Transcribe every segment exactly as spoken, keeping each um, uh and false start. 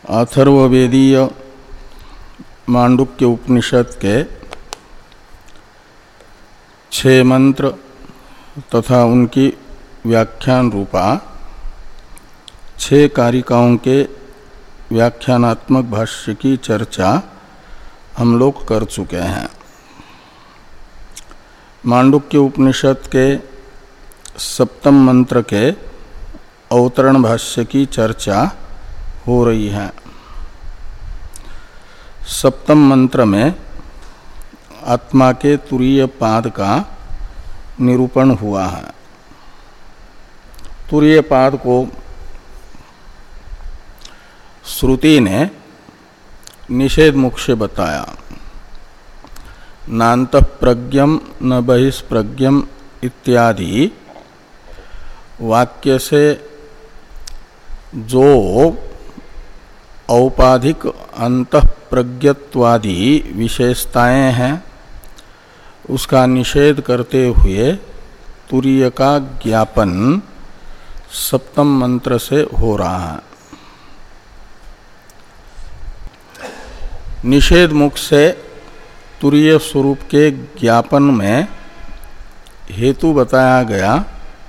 अथर्ववेदीय मांडुक्य उपनिषद के छह मंत्र तथा उनकी व्याख्यान रूपा छह कारिकाओं के व्याख्यानात्मक भाष्य की चर्चा हम लोग कर चुके हैं। मांडुक्य उपनिषद के सप्तम मंत्र के अवतरण भाष्य की चर्चा हो रही है। सप्तम मंत्र में आत्मा के तुरीय पाद का निरूपण हुआ है। तुरीय पाद को श्रुति ने निषेध मुख से बताया। नान्तः प्रज्ञम न बहिष्प्रज्ञम इत्यादि वाक्य से जो औपाधिक अंतःप्रज्ञत्वादि विशेषताएं हैं उसका निषेध करते हुए तुरीय का ज्ञापन सप्तम मंत्र से हो रहा है। निषेध मुख से तुरीय स्वरूप के ज्ञापन में हेतु बताया गया।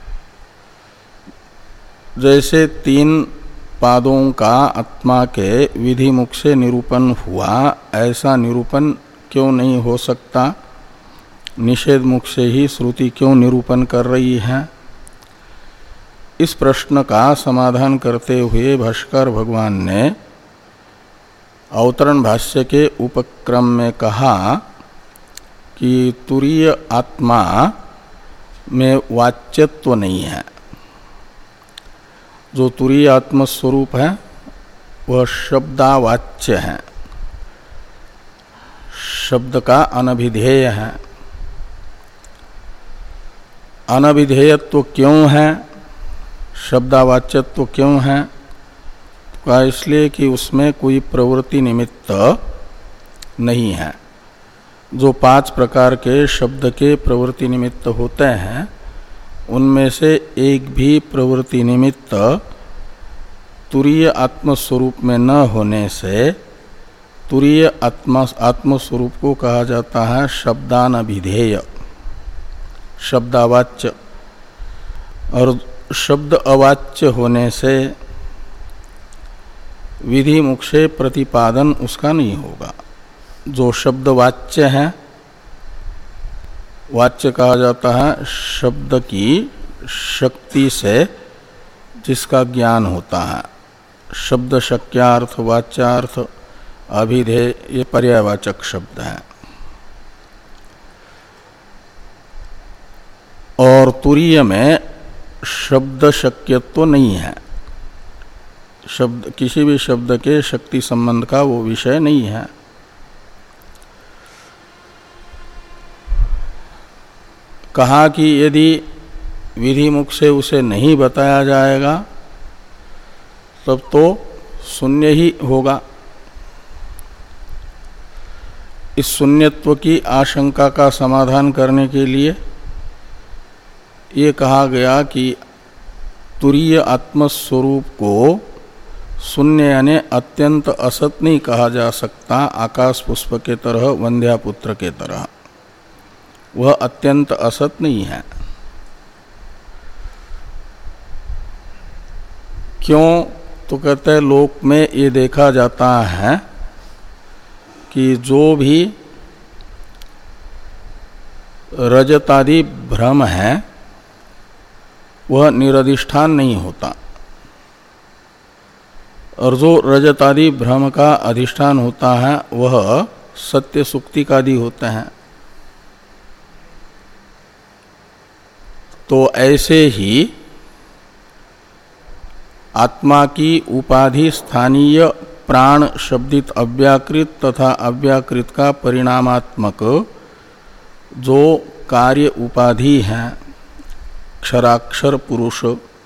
जैसे तीन पादों का आत्मा के विधि मुख से निरूपण हुआ, ऐसा निरूपण क्यों नहीं हो सकता? निषेध मुख से ही श्रुति क्यों निरूपण कर रही है? इस प्रश्न का समाधान करते हुए भाष्कर भगवान ने अवतरण भाष्य के उपक्रम में कहा कि तुरीय आत्मा में वाच्यत्व नहीं है। जो तुरीय आत्मस्वरूप है वह शब्दावाच्य है, शब्द का अनभिधेय है। अनभिधेयत्व क्यों है, शब्दावाच्यत्व क्यों है? का इसलिए कि उसमें कोई प्रवृत्ति निमित्त नहीं है। जो पांच प्रकार के शब्द के प्रवृत्ति निमित्त होते हैं उनमें से एक भी प्रवृत्ति निमित्त तुरीय आत्मस्वरूप में न होने से तुरीय आत्मा आत्मस्वरूप को कहा जाता है शब्दानभिधेय, शब्दावाच्य। और शब्द अवाच्य होने से विधि मुख से प्रतिपादन उसका नहीं होगा। जो शब्द वाच्य है, वाच्य कहा जाता है शब्द की शक्ति से जिसका ज्ञान होता है। शब्द शक्यार्थ, वाच्यार्थ, अभिधेय ये पर्यायवाचक शब्द हैं। और तुरीय में शब्द शक्यत्व नहीं है। शब्द किसी भी शब्द के शक्ति संबंध का वो विषय नहीं है। कहा कि यदि विधि मुख से उसे नहीं बताया जाएगा तब तो शून्य ही होगा। इस शून्यत्व की आशंका का समाधान करने के लिए ये कहा गया कि तुरीय आत्मस्वरूप को शून्य यानी अत्यंत असत नहीं कहा जा सकता। आकाश पुष्प के तरह, वंध्यापुत्र के तरह वह अत्यंत असत नहीं है। क्यों? तो कहते हैं लोक में ये देखा जाता है कि जो भी रजतादि भ्रम है वह निरधिष्ठान नहीं होता, और जो रजतादि भ्रम का अधिष्ठान होता है वह सत्य सुक्तिकादि होते हैं। तो ऐसे ही आत्मा की उपाधि स्थानीय प्राण शब्दित अव्याकृत तथा अव्याकृत का परिणामात्मक जो कार्य उपाधि है क्षराक्षर पुरुष,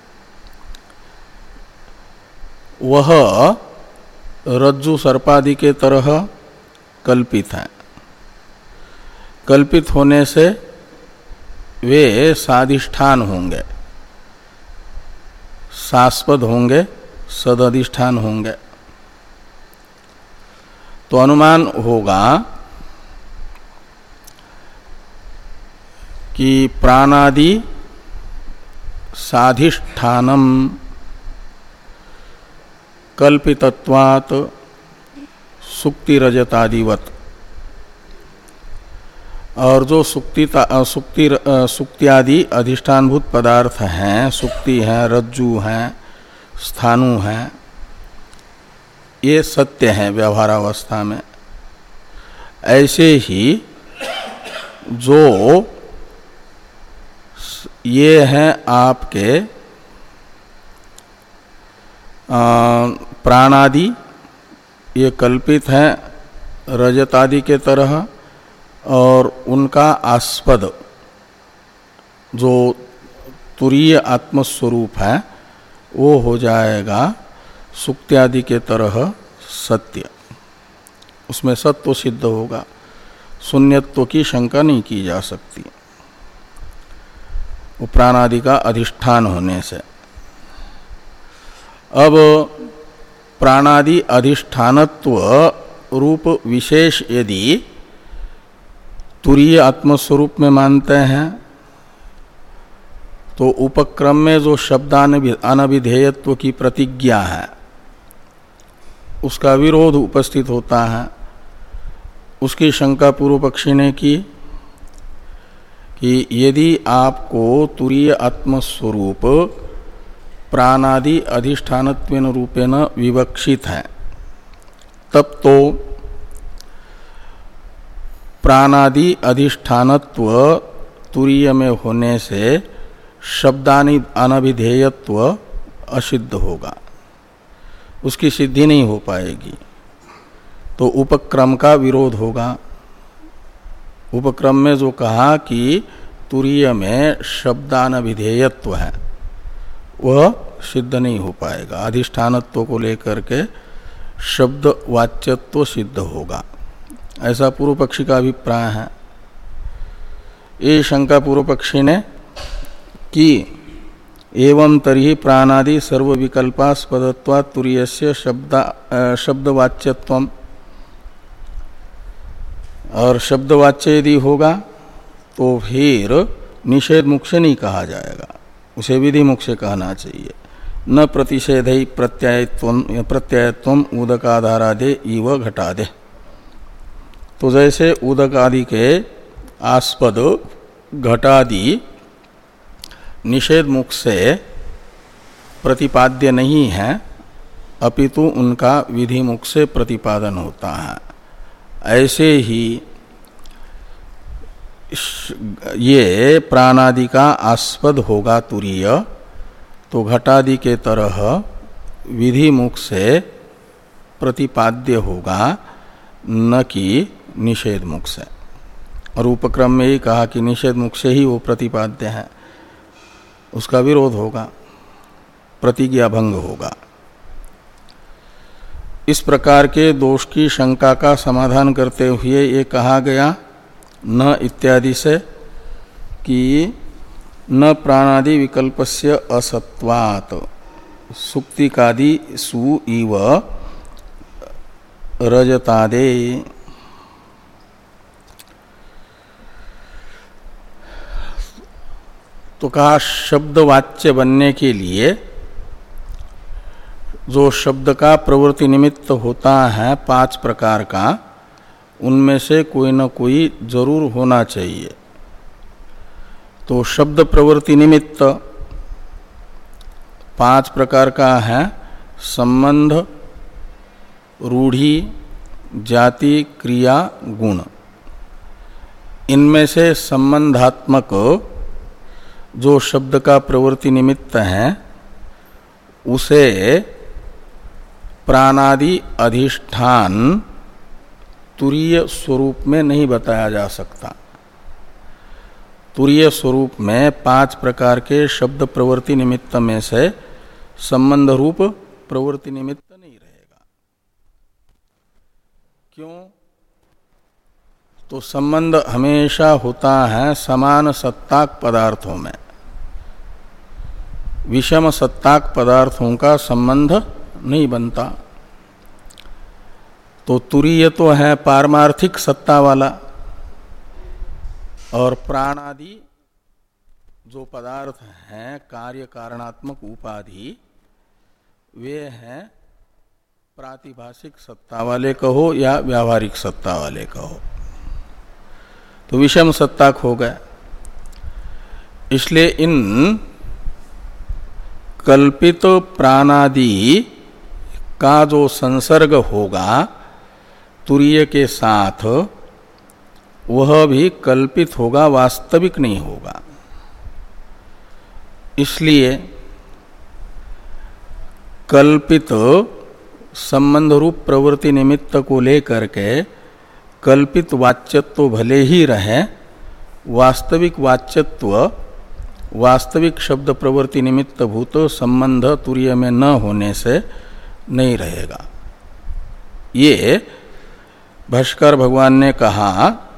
वह रज्जु सर्पादि के तरह कल्पित है। कल्पित होने से वे साधिष्ठान होंगे, सास्पद होंगे, सदधिष्ठान होंगे। तो अनुमान होगा कि प्राणादि साधिष्ठानम कल्पितत्वात् सुक्ति रजतादिवत, और जो सुक्ति सुक्ति सुक्त्यादि अधिष्ठानभूत पदार्थ हैं, सुक्ति हैं, रज्जु हैं, स्थाणु हैं, ये सत्य हैं व्यवहारावस्था में। ऐसे ही जो ये हैं आपके प्राणादि, ये कल्पित हैं रजतादि के तरह, और उनका आस्पद जो तुरीय आत्मस्वरूप है वो हो जाएगा सुक्त्यादि के तरह सत्य। उसमें सत्व सिद्ध होगा, शून्यत्व की शंका नहीं की जा सकती वो प्राणादि का अधिष्ठान होने से। अब प्राणादि अधिष्ठानत्व रूप विशेष यदि तुरीय आत्मस्वरूप में मानते हैं तो उपक्रम में जो शब्दानभिधेयत्व की प्रतिज्ञा है उसका विरोध उपस्थित होता है। उसकी शंका पूर्व पक्षी ने की कि यदि आपको तुरीय आत्मस्वरूप प्राणादि अधिष्ठानत्वेन रूपेण विवक्षित है, तब तो प्राणादि अधिष्ठानत्व तुरीय में होने से शब्दानि अनभिधेयत्व असिद्ध होगा, उसकी सिद्धि नहीं हो पाएगी, तो उपक्रम का विरोध होगा। उपक्रम में जो कहा कि तुरीय में शब्दानभिधेयत्व है वह सिद्ध नहीं हो पाएगा, अधिष्ठानत्व को लेकर के शब्द वाच्यत्व सिद्ध होगा, ऐसा पूर्व पक्षी का अभिप्राय है। ये शंका पूर्व पक्षी ने की। एवं तर्हि प्राणादि सर्व विकल्पास्पदत्वात् तुरीयस्य शब्द शब्दवाच्यत्वम्, और शब्दवाच्य यदि होगा तो फिर निषेध मुख से नहीं कहा जाएगा, उसे विधि मुख से कहना चाहिए। न प्रतिषेधै प्रत्ययत्वम् प्रत्ययत्वम् उदकाधारादे इव घटादे। तो जैसे उदक आदि के आस्पद घटादि निषेध मुख से प्रतिपाद्य नहीं है, अपितु उनका विधि मुख से प्रतिपादन होता है, ऐसे ही ये प्राणादि का आस्पद होगा तुरीय, तो घटादि के तरह विधि मुख से प्रतिपाद्य होगा, न कि निषेध मुख से। और उपक्रम में ही कहा कि निषेध मुख से ही वो प्रतिपाद्य है, उसका विरोध होगा, प्रतिज्ञा भंग होगा। इस प्रकार के दोष की शंका का समाधान करते हुए ये कहा गया न इत्यादि से कि न प्राणादि विकल्पस्य असत्वात् सुक्तिकादि सु इव रजतादे। तो कहा शब्द वाच्य बनने के लिए जो शब्द का प्रवृत्ति निमित्त होता है पांच प्रकार का, उनमें से कोई न कोई जरूर होना चाहिए। तो शब्द प्रवृत्ति निमित्त पांच प्रकार का है, संबंध, रूढ़ी, जाति, क्रिया, गुण। इनमें से संबंधात्मक जो शब्द का प्रवृत्ति निमित्त है उसे प्राणादि अधिष्ठान तुरीय स्वरूप में नहीं बताया जा सकता। तुरीय स्वरूप में पांच प्रकार के शब्द प्रवृत्ति निमित्त में से संबंध रूप प्रवृत्ति निमित्त नहीं रहेगा। क्यों? तो संबंध हमेशा होता है समान सत्ताक पदार्थों में, विषम सत्ताक पदार्थों का संबंध नहीं बनता। तो तुरीय तो है पारमार्थिक सत्ता वाला, और प्राण आदि जो पदार्थ हैं कार्य कारणात्मक उपाधि वे हैं प्रातिभाषिक सत्ता वाले कहो या व्यावहारिक सत्ता वाले कहो, तो विषम सत्ताक हो गए। इसलिए इन कल्पित प्राणादि का जो संसर्ग होगा तुरीय के साथ, वह भी कल्पित होगा, वास्तविक नहीं होगा। इसलिए कल्पित संबंध रूप प्रवृत्ति निमित्त को लेकर के कल्पित वाच्यत्व भले ही रहे, वास्तविक वाच्यत्व वास्तविक शब्द प्रवृत्ति निमित्त भूत संबंध तुरीय में न होने से नहीं रहेगा। ये भाष्कर भगवान ने कहा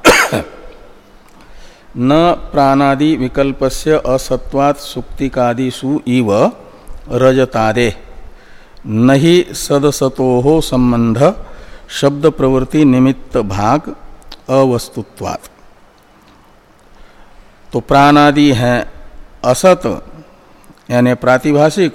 न प्राणादि विकल्पस्य असत्वात् सुक्तिकादिषु इव रजतादे नहि सदसतोः संबंध शब्द प्रवृत्ति निमित्त भाग अवस्तुत्वात्। तो प्राणादि हैं असत यानी प्रातिभाषिक,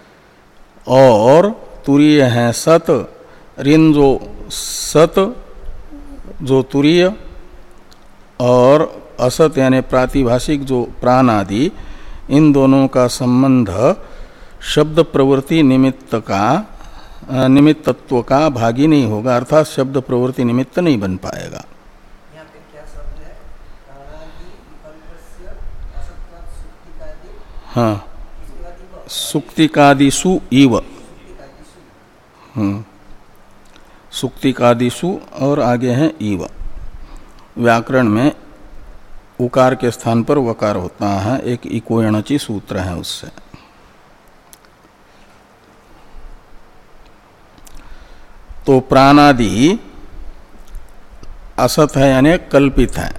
और तुरीय हैं सत। ऋण जो सत जो तुरीय और असत यानी प्रातिभाषिक जो प्राणादि, इन दोनों का संबंध शब्द प्रवृत्ति निमित्त का निमित्तत्व का भागी नहीं होगा, अर्थात शब्द प्रवृत्ति निमित्त नहीं बन पाएगा। यहाँ पे क्या शब्द है? प्राणादि विकल्पस्य असत्वात् सुक्तिकादि। हाँ, सुक्तिकादिषु इव। हम्म, सुक्तिकादिषु और आगे हैं इव। व्याकरण में उकार के स्थान पर वकार होता है, एक इकोयणची सूत्र है उससे। तो प्राणादि असत है यानी कल्पित है,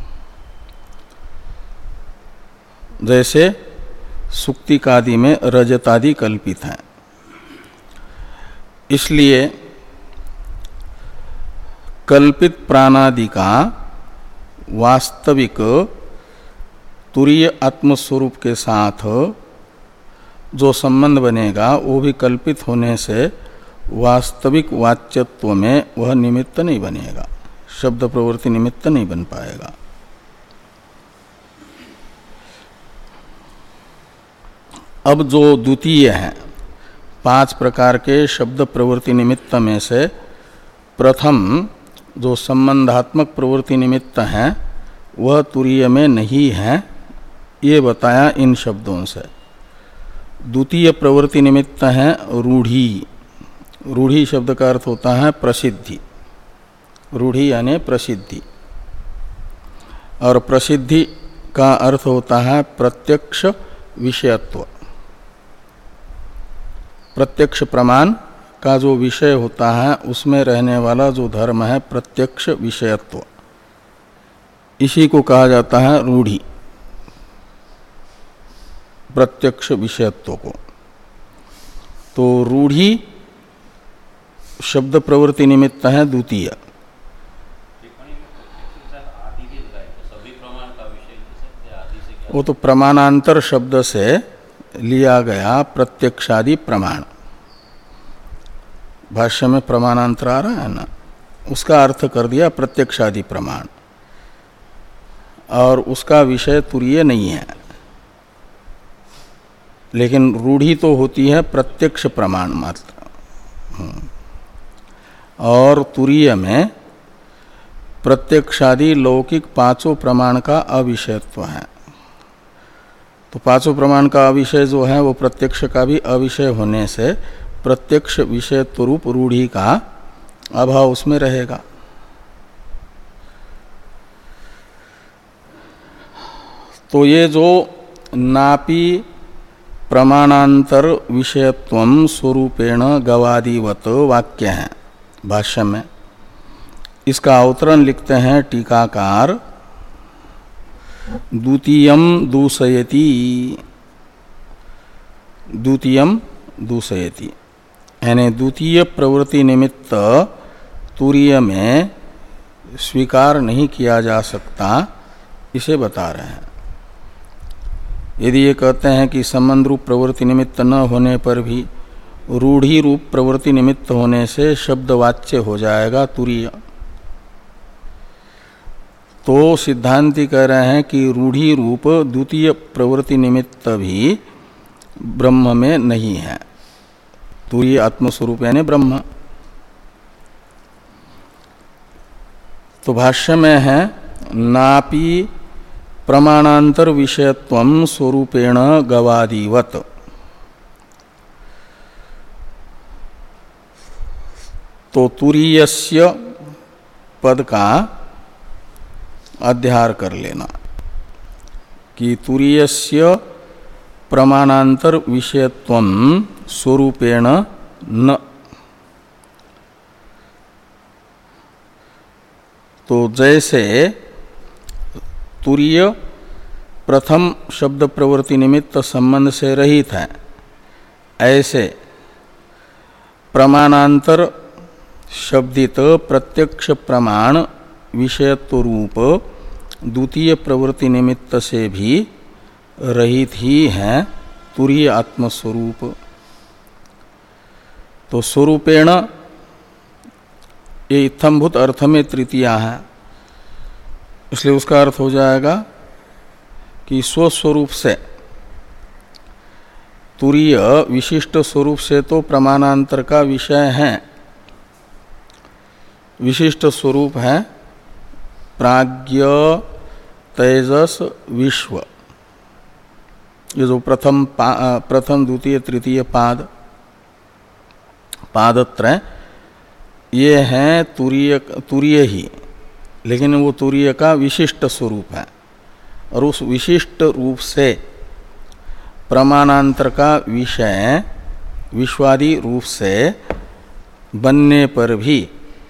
जैसे सुक्तिकादि में रजतादि कल्पित है। इसलिए कल्पित प्राणादि का वास्तविक तुरीय आत्मस्वरूप के साथ जो संबंध बनेगा वो भी कल्पित होने से वास्तविक वाच्यत्व में वह निमित्त नहीं बनेगा, शब्द प्रवृत्ति निमित्त नहीं बन पाएगा। अब जो द्वितीय है, पांच प्रकार के शब्द प्रवृत्ति निमित्त में से प्रथम जो संबंधात्मक प्रवृत्ति निमित्त है वह तुरीय में नहीं है, ये बताया इन शब्दों से। द्वितीय प्रवृत्ति निमित्त है रूढ़ी। रूढ़ी शब्द का अर्थ होता है प्रसिद्धि। रूढ़ी यानी प्रसिद्धि, और प्रसिद्धि का अर्थ होता है प्रत्यक्ष विषयत्व। प्रत्यक्ष प्रमाण का जो विषय होता है उसमें रहने वाला जो धर्म है प्रत्यक्ष विषयत्व, इसी को कहा जाता है रूढ़ी, प्रत्यक्ष विषयत्व को। तो रूढ़ी शब्द प्रवृत्ति निमित्त है द्वितीय। वो तो प्रमाणांतर शब्द से लिया गया प्रत्यक्षादि प्रमाण। भाष्य में प्रमाणांतर आ रहा है ना, उसका अर्थ कर दिया प्रत्यक्षादि प्रमाण, और उसका विषय तुरीय नहीं है। लेकिन रूढ़ी तो होती है प्रत्यक्ष प्रमाण मात्र, और तुरीय में प्रत्यक्षादि लौकिक पांचों प्रमाण का अविषयत्व है। तो पांचों प्रमाण का अविषय जो है वो प्रत्यक्ष का भी अविषय होने से प्रत्यक्ष विषयत्व रूप रूढ़ी का अभाव उसमें रहेगा। तो ये जो नापी प्रमाणांतर विषयत्वं स्वरूपेण गवादिवत वाक्य है भाष्य में, इसका अवतरण लिखते हैं टीकाकार द्वितीयम दूषयति। द्वितीयम दूषयति यानी द्वितीय प्रवृत्ति निमित्त तुरीय में स्वीकार नहीं किया जा सकता, इसे बता रहे हैं। यदि ये कहते हैं कि संबंध रूप प्रवृत्ति निमित्त न होने पर भी रूढ़ी रूप प्रवृत्ति निमित्त होने से शब्द वाच्य हो जाएगा तुरीय, तो सिद्धांती कह रहे हैं कि रूढ़ी रूप द्वितीय प्रवृत्ति निमित्त भी ब्रह्म में नहीं है। तुरीय आत्मस्वरूप यानी ब्रह्म। तो भाष्य में है नापि प्रमाणांतर विषयत्वं स्वरूपेण गवादिवत। तो तुरीयस्य पद का अध्यार कर लेना कि तुरीयस्य प्रमाणांतर विषयत्वं स्वरूपेण न। तो जैसे तुरीय प्रथम शब्द प्रवृत्ति निमित्त संबंध से रहित है, ऐसे प्रमाणांतर शब्दित प्रत्यक्ष प्रमाण विषयत्व रूप द्वितीय प्रवृत्ति निमित्त से भी रहित ही है तुरीय आत्मस्वरूप। तो स्वरूपेण ये इत्थम्भूत अर्थ में तृतीया है, इसलिए उसका अर्थ हो जाएगा कि स्वस्वरूप से, तुरीय विशिष्ट स्वरूप से तो प्रमाणांतर का विषय है। विशिष्ट स्वरूप है प्राज्ञ तेजस विश्व, ये जो प्रथम प्रथम द्वितीय तृतीय पाद पादत्रय ये हैं तुरीय तुरीय ही, लेकिन वो तुरीय का विशिष्ट स्वरूप है। और उस विशिष्ट रूप से प्रमाणांतर का विषय विश्वादि रूप से बनने पर भी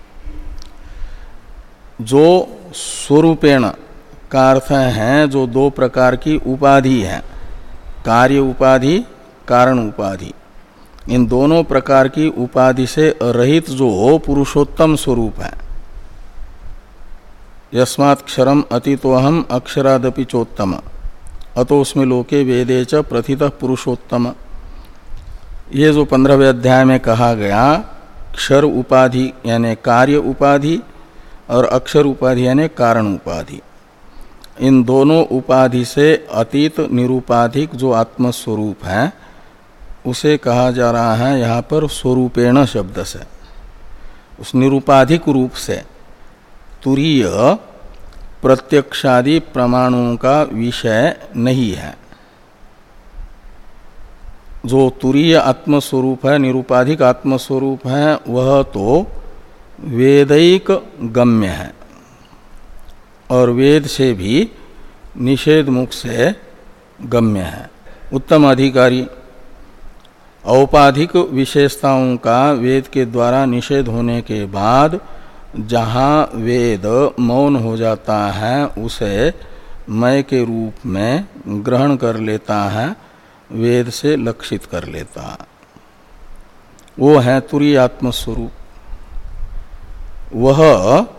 जो स्वरूपेण का अर्थ है, जो दो प्रकार की उपाधि है, कार्य उपाधि कारण उपाधि, इन दोनों प्रकार की उपाधि से रहित जो पुरुषोत्तम स्वरूप है, यस्मात् क्षरम अतीतोहम अक्षरादपि चोत्तम अतो उसमें लोके वेदे च प्रथितः पुरुषोत्तम, ये जो पंद्रहवें अध्याय में कहा गया क्षर उपाधि यानी कार्य उपाधि और अक्षर उपाधि यानी कारण उपाधि, इन दोनों उपाधि से अतीत निरूपाधिक जो आत्मस्वरूप है उसे कहा जा रहा है यहाँ पर स्वरूपेण शब्द से। उस निरूपाधिक रूप से तुरीय प्रत्यक्षादि प्रमाणों का विषय नहीं है। जो तुरीय आत्मस्वरूप है, निरूपाधिक आत्मस्वरूप है, वह तो वेदैक गम्य है और वेद से भी निषेध मुख से गम्य है, उत्तम अधिकारी। औपाधिक विशेषताओं का वेद के द्वारा निषेध होने के बाद जहाँ वेद मौन हो जाता है उसे मय के रूप में ग्रहण कर लेता है, वेद से लक्षित कर लेता है, वो है तुरीय आत्मस्वरूप। वह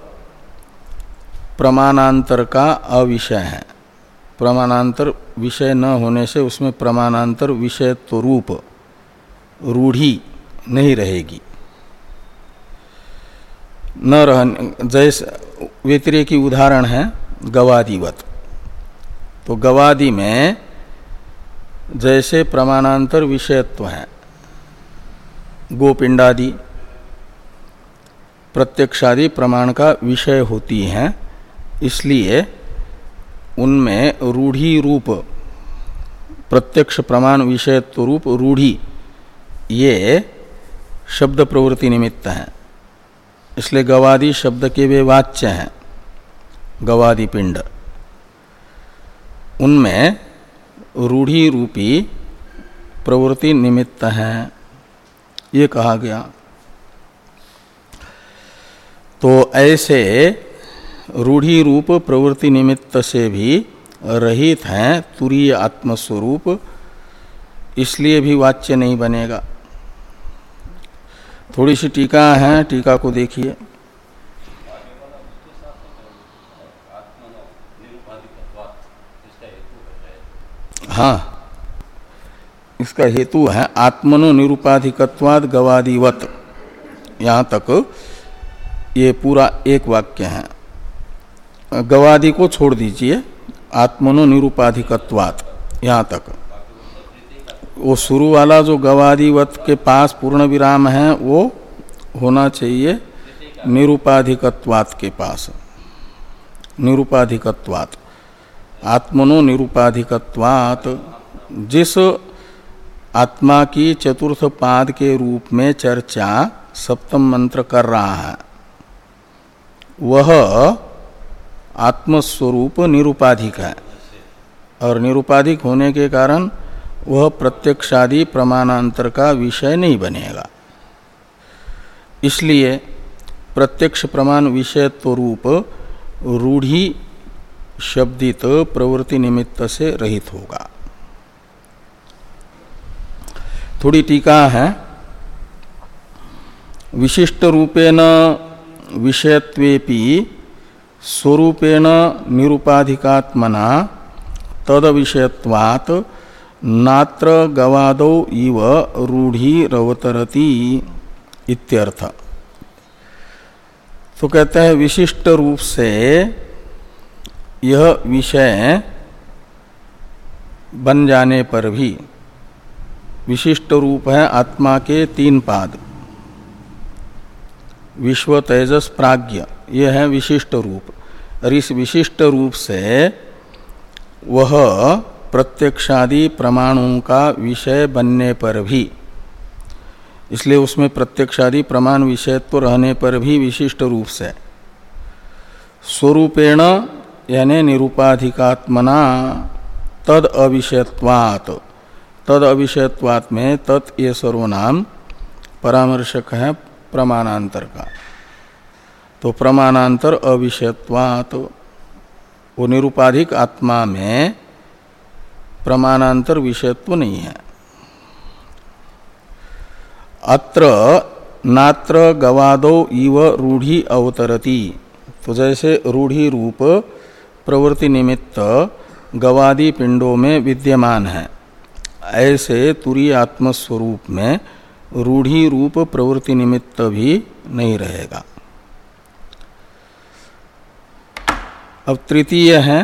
प्रमाणांतर का अविषय है। प्रमाणांतर विषय न होने से उसमें प्रमाणांतर विषयत्व रूप रूढ़ी नहीं रहेगी, न रहने। जैसे व्यतिरेकी उदाहरण है गवादिवत। तो गवादि में जैसे प्रमाणांतर विषयत्व है, गोपिंडादि प्रत्यक्षादि प्रमाण का विषय होती हैं, इसलिए उनमें रूढ़ी रूप प्रत्यक्ष प्रमाण विषयत्व रूप रूढ़ी ये शब्द प्रवृत्ति निमित्त है, इसलिए गवादि शब्द के वे वाच्य हैं। गवादि पिंड उनमें रूढ़ी रूपी प्रवृत्ति निमित्त हैं, ये कहा गया। तो ऐसे रूढ़ी रूप प्रवृत्ति निमित्त से भी रहित हैं तुरीय आत्मस्वरूप, इसलिए भी वाच्य नहीं बनेगा। थोड़ी सी टीका है, टीका को देखिए। हाँ, इसका हेतु है आत्मनो निरुपाधिकत्वाद गवादिवत। यहाँ तक ये पूरा एक वाक्य है। गवादि को छोड़ दीजिए, आत्मनो निरुपाधिकत्वात् यहाँ तक। वो शुरू वाला जो गवादिवत के पास पूर्ण विराम है वो होना चाहिए निरुपाधिकत्वात् के पास। निरुपाधिकत्वात्, आत्मनो निरुपाधिकत्वात्, जिस आत्मा की चतुर्थ पाद के रूप में चर्चा सप्तम मंत्र कर रहा है वह आत्मस्वरूप निरुपाधिक है, और निरुपाधिक होने के कारण वह प्रत्यक्षादि प्रमाणांतर का विषय नहीं बनेगा। इसलिए प्रत्यक्ष प्रमाण विषयत्व रूप रूढ़ी शब्दित प्रवृत्ति निमित्त से रहित होगा। थोड़ी टीका है। विशिष्ट रूपेण विषयत्वेपि स्वरूपेण निरुपाधिकात्मना तद विषयत्वात् नात्र गवादौ इव रूढ़िरवतरति इत्यर्थ। तो कहते हैं विशिष्ट रूप से यह विषय बन जाने पर भी, विशिष्ट रूप है आत्मा के तीन पाद, विश्व तेजस प्राज्ञ, यह है विशिष्ट रूप। और इस विशिष्ट रूप से वह प्रत्यक्षादि प्रमाणों का विषय बनने पर भी, इसलिए उसमें प्रत्यक्षादि प्रमाण विषयत्व रहने पर भी विशिष्ट रूप से स्वरूपेण यानी निरूपाधिकात्मना तद अविषयत्वात्, तद अविषयत्वात् में तत् ये सर्वनाम परामर्शक है प्रमाणांतर का। तो प्रमाणांतर अविषयत्वात्, वो निरूपाधिक आत्मा में प्रमाणांतर विषयत्व नहीं है। अत्र नात्र गवादो इव रूढ़ी अवतरति, तो जैसे रूढ़ी रूप प्रवृत्ति निमित्त गवादि पिंडों में विद्यमान है, ऐसे तुरीय आत्मस्वरूप में रूढ़ी रूप प्रवृत्ति निमित्त भी नहीं रहेगा। अब तृतीय है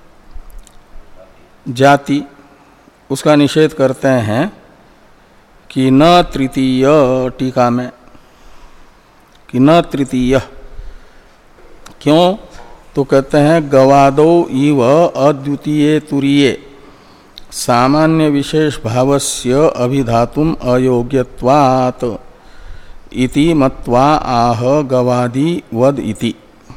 जाति, उसका निषेध करते हैं कि न तृतीय, टीका में कि न तृतीय, क्यों? तो कहते हैं गवादो इव अद्वितीय तुरीय सामान्य विशेष भावस्य अभिधातुम अयोग्यत्वात् इति मत्वा आह गवादि वद इति।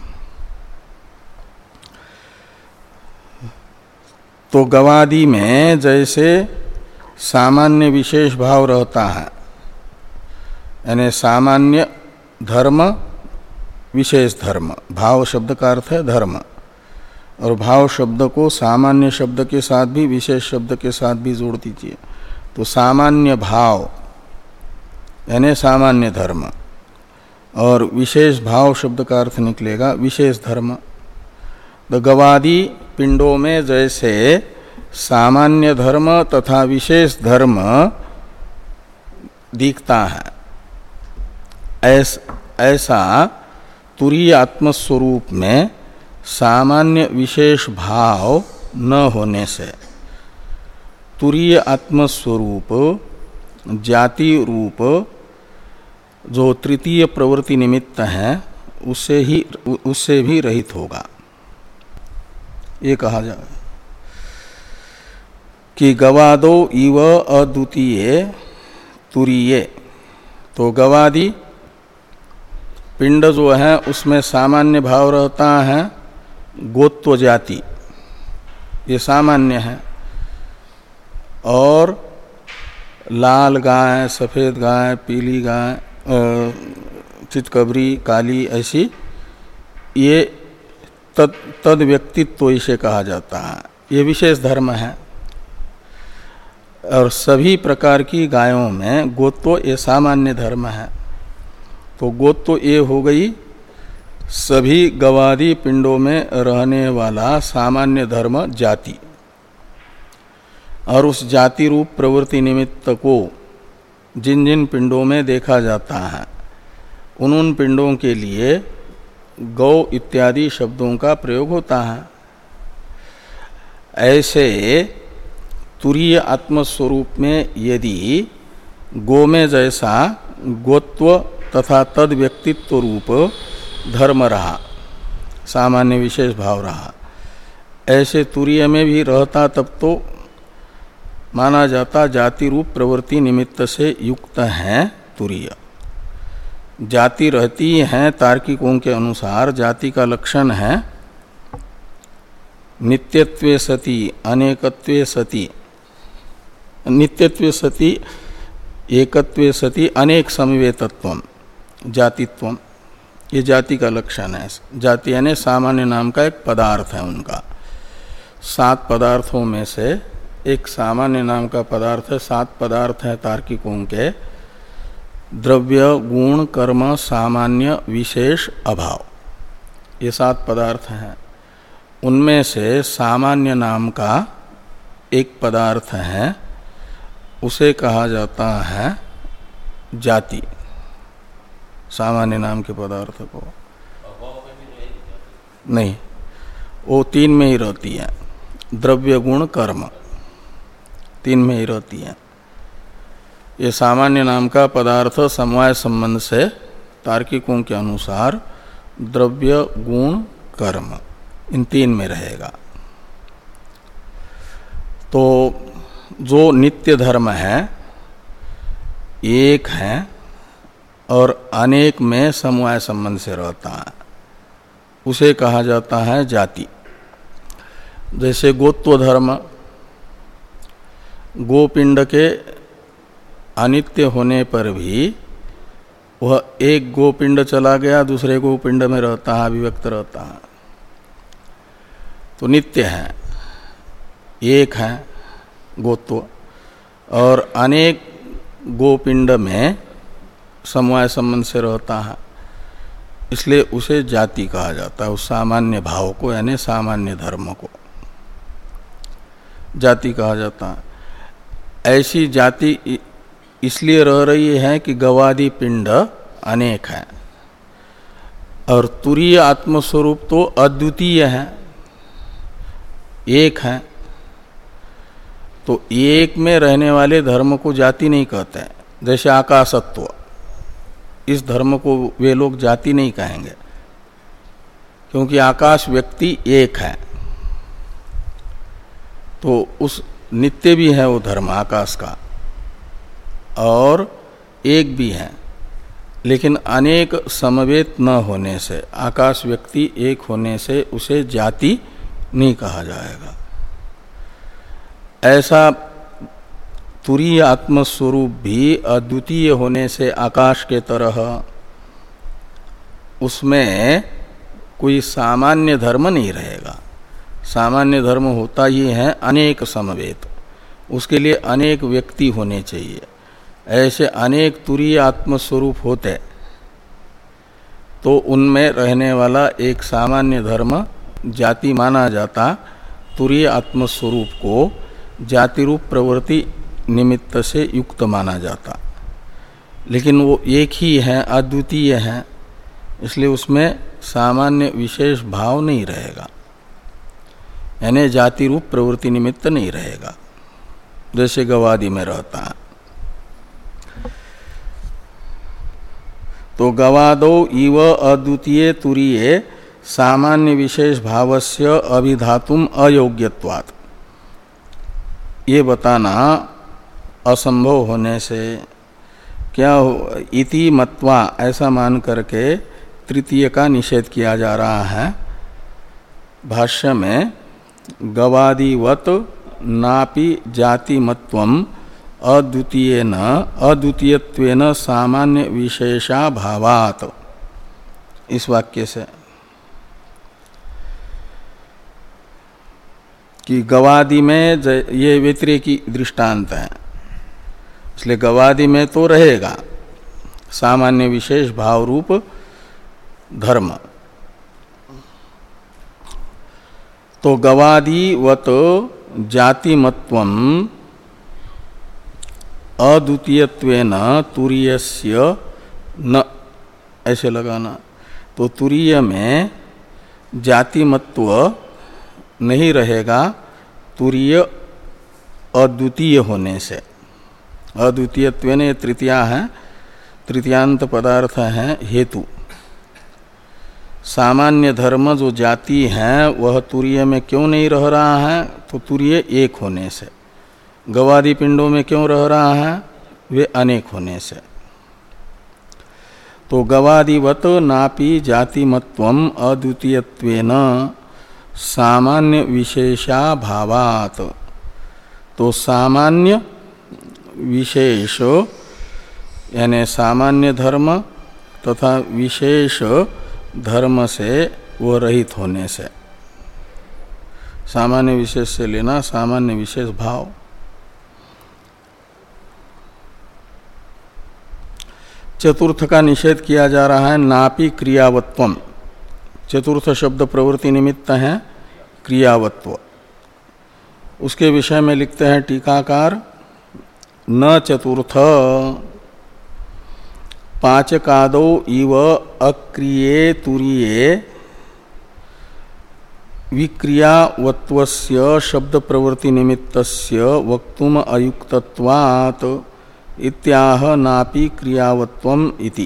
तो गवादि में जैसे सामान्य विशेष भाव रहता है, यानी सामान्य धर्म विशेष धर्म, भाव शब्द का अर्थ है धर्म, और भाव शब्द को सामान्य शब्द के साथ भी विशेष शब्द के साथ भी जोड़ दीजिए, तो सामान्य भाव यानी सामान्य धर्म, और विशेष भाव शब्द का अर्थ निकलेगा विशेष धर्म। तो गवादि पिंडों में जैसे सामान्य धर्म तथा विशेष धर्म दिखता है, ऐस, ऐसा तुरीय आत्मस्वरूप में सामान्य विशेष भाव न होने से तुरीय आत्मस्वरूप जाति रूप जो तृतीय प्रवृत्ति निमित्त है उससे ही उससे भी रहित होगा। ये कहा जाए कि गवादो इव अद्वितीय तुरीय, तो गवादि पिंड जो है उसमें सामान्य भाव रहता है गोत्व जाति, ये सामान्य है, और लाल गाय, सफ़ेद गाय, पीली गाय, चितकबरी, काली, ऐसी ये तद तद व्यक्तित्व इसे कहा जाता है, ये विशेष धर्म है। और सभी प्रकार की गायों में गोत्व ये सामान्य धर्म है। तो गोत्व ये हो गई सभी गवादि पिंडों में रहने वाला सामान्य धर्म जाति। और उस जाति रूप प्रवृत्ति निमित्त को जिन जिन पिंडों में देखा जाता है उन उन पिंडों के लिए गौ इत्यादि शब्दों का प्रयोग होता है। ऐसे तुरीय आत्मस्वरूप में यदि गो में जैसा गोत्व तथा तद व्यक्तित्व रूप धर्म रहा, सामान्य विशेष भाव रहा, ऐसे तुरीय में भी रहता तब तो माना जाता जाति रूप प्रवृत्ति निमित्त से युक्त है तुरीय। जाति रहती है तार्किकों के अनुसार, जाति का लक्षण है नित्यत्वे सति अनेकत्वे सति, नित्यत्वे सति एकत्वे सति अनेक समवेतत्वम जातित्वम, ये जाति का लक्षण है। जाति यानी सामान्य नाम का एक पदार्थ है उनका। सात पदार्थों में से एक सामान्य नाम का पदार्थ है। सात पदार्थ है तार्किकों के, द्रव्य गुण कर्म सामान्य विशेष अभाव, ये सात पदार्थ हैं। उनमें से सामान्य नाम का एक पदार्थ है, उसे कहा जाता है जाति। सामान्य नाम के पदार्थ को नहीं, वो तीन में ही रहती है, द्रव्य गुण कर्म तीन में ही रहती है। ये सामान्य नाम का पदार्थ समवाय संबंध से तार्किकों के अनुसार द्रव्य गुण कर्म इन तीन में रहेगा। तो जो नित्य धर्म है एक है और अनेक में समवाय संबंध से रहता है, उसे कहा जाता है जाति। जैसे गोत्व धर्म, गोपिंड के अनित्य होने पर भी वह एक गोपिंड चला गया दूसरे गोपिंड में रहता है, अभिव्यक्त रहता है, तो नित्य है, एक है गोत्व। और अनेक गोपिंड में समवाय संबंध से रहता है, इसलिए उसे जाति कहा जाता है। उस सामान्य भाव को यानी सामान्य धर्म को जाति कहा जाता है। ऐसी जाति इसलिए रह रही है कि गवादि पिंड अनेक है और तुरीय आत्मस्वरूप तो अद्वितीय है, एक है। तो एक में रहने वाले धर्म को जाति नहीं कहते। जैसे आकाशत्व, इस धर्म को वे लोग जाति नहीं कहेंगे क्योंकि आकाश व्यक्ति एक है, तो उस नित्य भी है वो धर्म आकाश का और एक भी है, लेकिन अनेक समवेत न होने से, आकाश व्यक्ति एक होने से उसे जाति नहीं कहा जाएगा। ऐसा तुरीय आत्मस्वरूप भी अद्वितीय होने से आकाश के तरह उसमें कोई सामान्य धर्म नहीं रहेगा। सामान्य धर्म होता ही है अनेक समवेत, उसके लिए अनेक व्यक्ति होने चाहिए। ऐसे अनेक तुरीय आत्मस्वरूप होते तो उनमें रहने वाला एक सामान्य धर्म जाति माना जाता। तुरीय आत्मस्वरूप को जाति रूप प्रवृत्ति निमित्त से युक्त माना जाता, लेकिन वो एक ही है, अद्वितीय है, इसलिए उसमें सामान्य विशेष भाव नहीं रहेगा, यानी जाति रूप प्रवृत्ति निमित्त नहीं रहेगा, जैसे गवादि में रहता है। तो गवादो इव अद्वितीय तुरीये सामान्य विशेष भावस्य अभिधातुम अयोग्यत्वात्, ये बताना असंभव होने से क्या हो, इति मत्वा ऐसा मान करके तृतीय का निषेध किया जा रहा है। भाष्य में गवादिवत नापि जातिमत्वम अद्वितीयेन अद्वितीयत्वेन सामान्य विशेषा भावात्, इस वाक्य से कि गवादि में ये व्यतिरेकी दृष्टांत है, इसलिए गवादि में तो रहेगा सामान्य विशेष भाव रूप धर्म। तो गवादिवत जातिमत्वम अद्वितीयत्वेन तुरीयस्य न, ऐसे लगाना। तो तुरीय में जातिमत्व नहीं रहेगा तुरीय अद्वितीय होने से। अद्वितीयत्वेन ये तृतीया है, तृतीयांत पदार्थ है हेतु। सामान्य धर्म जो जाति है वह तुरीय में क्यों नहीं रह रहा है? तो तुरीय एक होने से। गवादि पिंडों में क्यों रह रहा है? वे अनेक होने से। तो गवादिवत नापि जातिमत्वम अद्वितीयत्वेन सामान्य विशेषाभावात्। तो सामान्य विशेष यानी सामान्य धर्म तथा विशेष धर्म से वो रहित होने से। सामान्य विशेष से लेना सामान्य विशेष भाव। चतुर्थ का निषेध किया जा रहा है नापि क्रियावत्वम। चतुर्थ शब्द प्रवृत्ति निमित्त है क्रियावत्व। उसके विषय में लिखते हैं टीकाकार न चतुर्थ पाचकादौ इव अक्रिये तुरीये विक्रियावत्वस्य शब्द प्रवृत्ति निमित्तस्य वक्तुम अयुक्तत्वात् इत्याह नापि क्रियावत्वम इति।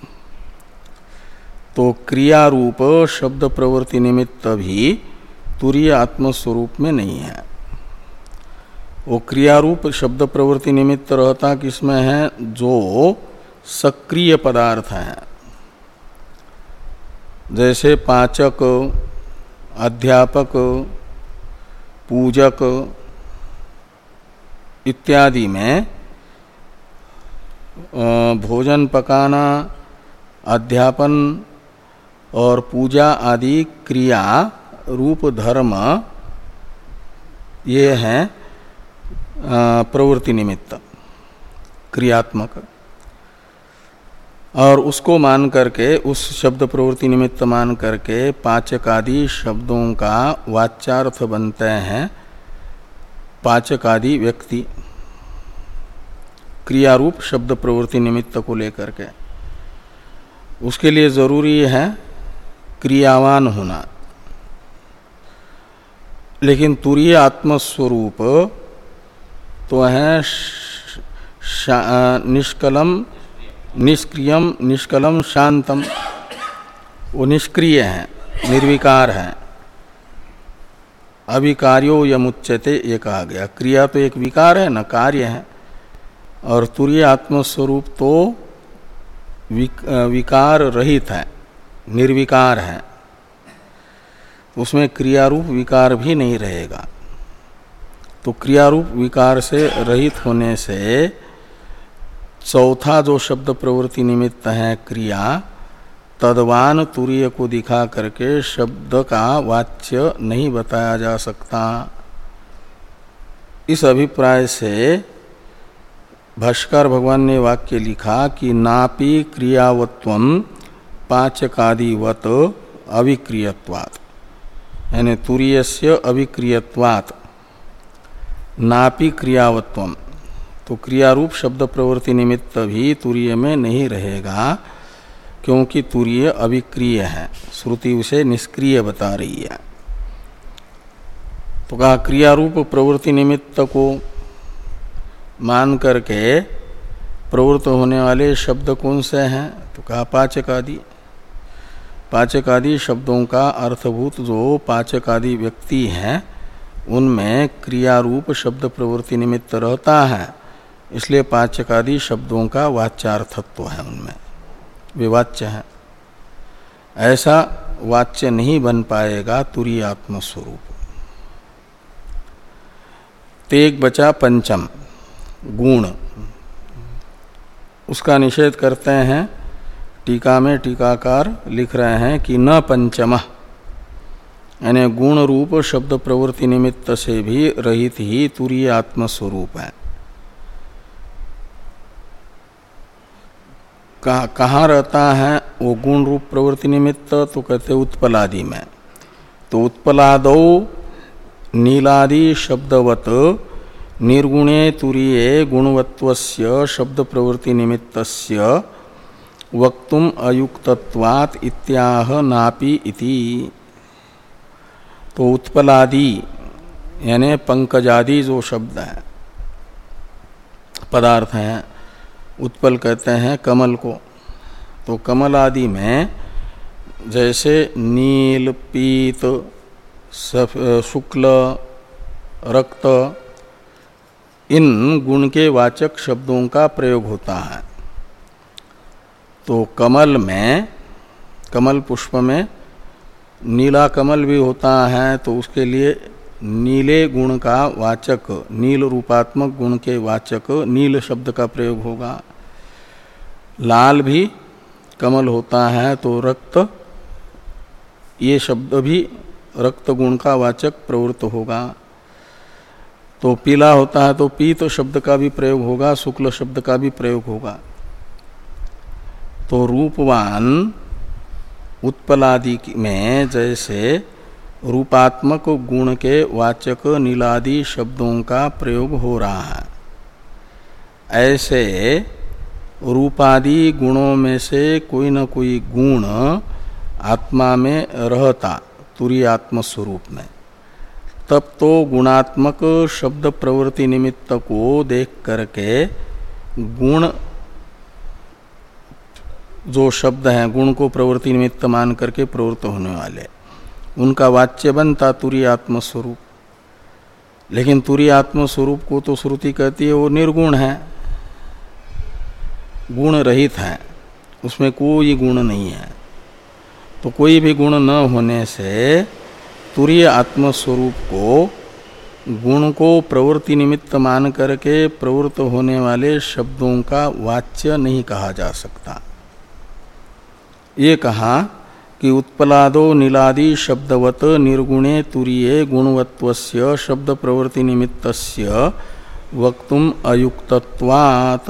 तो क्रियारूप शब्द प्रवृत्ति निमित्त भी तुरीय आत्मस्वरूप में नहीं है। वो क्रियारूप शब्द प्रवृत्ति निमित्त रहता किसमें है? जो सक्रिय पदार्थ है, जैसे पाचक, अध्यापक, पूजक इत्यादि में भोजन पकाना, अध्यापन और पूजा आदि क्रिया रूप धर्म ये हैं प्रवृत्ति निमित्त क्रियात्मक। और उसको मान करके, उस शब्द प्रवृत्ति निमित्त मान करके पाचक आदि शब्दों का वाच्यार्थ बनते हैं पाचक आदि व्यक्ति, क्रियारूप शब्द प्रवृत्ति निमित्त को लेकर के। उसके लिए जरूरी है क्रियावान होना। लेकिन तुरीय आत्मस्वरूप तो है निष्कलम निष्क्रियम निष्कलम शांतम। वो निष्क्रिय है, निर्विकार है। अविकार्यो यमुच्यते ये कहा गया। क्रिया तो एक विकार है न, कार्य है। और तुरीय आत्मस्वरूप तो विकार रहित है, निर्विकार है। उसमें क्रियारूप विकार भी नहीं रहेगा। तो क्रियारूप विकार से रहित होने से चौथा जो शब्द प्रवृत्ति निमित्त है क्रिया, तद्वान तुरीय को दिखा करके शब्द का वाच्य नहीं बताया जा सकता। इस अभिप्राय से भाष्कर भगवान ने वाक्य लिखा कि नापि क्रियावत्वम पाचकादिवत अविक्रियत्वात्, यानी तुरीयस्य अविक्रियत्वात् नापि क्रियावत्वम। तो क्रियारूप शब्द प्रवृत्ति निमित्त भी तुरीय में नहीं रहेगा, क्योंकि तुरीय अविक्रिय है। श्रुति उसे निष्क्रिय बता रही है। तो कहा क्रियारूप प्रवृत्ति निमित्त को मान करके प्रवृत्त होने वाले शब्द कौन से हैं? तो कहा पाचक आदि। पाचक आदि शब्दों का अर्थभूत जो पाचक आदि व्यक्ति हैं उनमें क्रियारूप शब्द प्रवृत्ति निमित्त रहता है, इसलिए पाचक आदि शब्दों का वाच्यार्थत्व है, उनमें वे वाच्य है। ऐसा वाच्य नहीं बन पाएगा तुरीय आत्मस्वरूप। तेग बचा पंचम गुण, उसका निषेध करते हैं। टीका में टीकाकार लिख रहे हैं कि न पंचम, यानी गुण रूप शब्द प्रवृत्ति निमित्त से भी रहित ही तुरीय आत्मस्वरूप है। कहाँ कहाँ रहता है वो गुण रूप प्रवृत्ति निमित्त? तो कहते उत्पलादि में। तो उत्पलादौ नीलादि शब्दवत निर्गुणे तुरीये गुणवत्वस्य शब्द प्रवृत्ति निमित्तस्य वक्तुम अयुक्तत्वात् इत्याह नापि इति। तो उत्पलादि यानी पंकजादि जो शब्द है पदार्थ हैं, उत्पल कहते हैं कमल को। तो कमल आदि में जैसे नील, पीत, शुक्ल, रक्त, इन गुण के वाचक शब्दों का प्रयोग होता है। तो कमल में, कमल पुष्प में नीला कमल भी होता है, तो उसके लिए नीले गुण का वाचक, नील रूपात्मक गुण के वाचक नील शब्द का प्रयोग होगा। लाल भी कमल होता है, तो रक्त, ये शब्द भी रक्त गुण का वाचक प्रवृत्त होगा। तो पीला होता है तो पीत शब्द का भी प्रयोग होगा, शुक्ल शब्द का भी प्रयोग होगा। तो रूपवान उत्पलादि में जैसे रूपात्मक गुण के वाचक नीलादि शब्दों का प्रयोग हो रहा है, ऐसे रूपादि गुणों में से कोई न कोई गुण आत्मा में रहता तुरीय आत्म स्वरूप में, तब तो गुणात्मक शब्द प्रवृत्ति निमित्त को देख करके गुण जो शब्द हैं, गुण को प्रवृत्ति निमित्त मान करके प्रवृत्त होने वाले, उनका वाच्य बनता तुरीय आत्म स्वरूप। लेकिन तुरीय आत्म स्वरूप को तो श्रुति कहती है वो निर्गुण है, गुण रहित है, उसमें कोई गुण नहीं है। तो कोई भी गुण न होने से तुरीय आत्म स्वरूप को गुण को प्रवृत्ति निमित्त मान करके प्रवृत्त होने वाले शब्दों का वाच्य नहीं कहा जा सकता। ये कहा कि उत्पलादो नीलादि शब्दवत निर्गुणे तुरीये गुणवत्वस्य शब्द प्रवृत्ति निमित्तस्य वक्तुम अयुक्तत्वात्।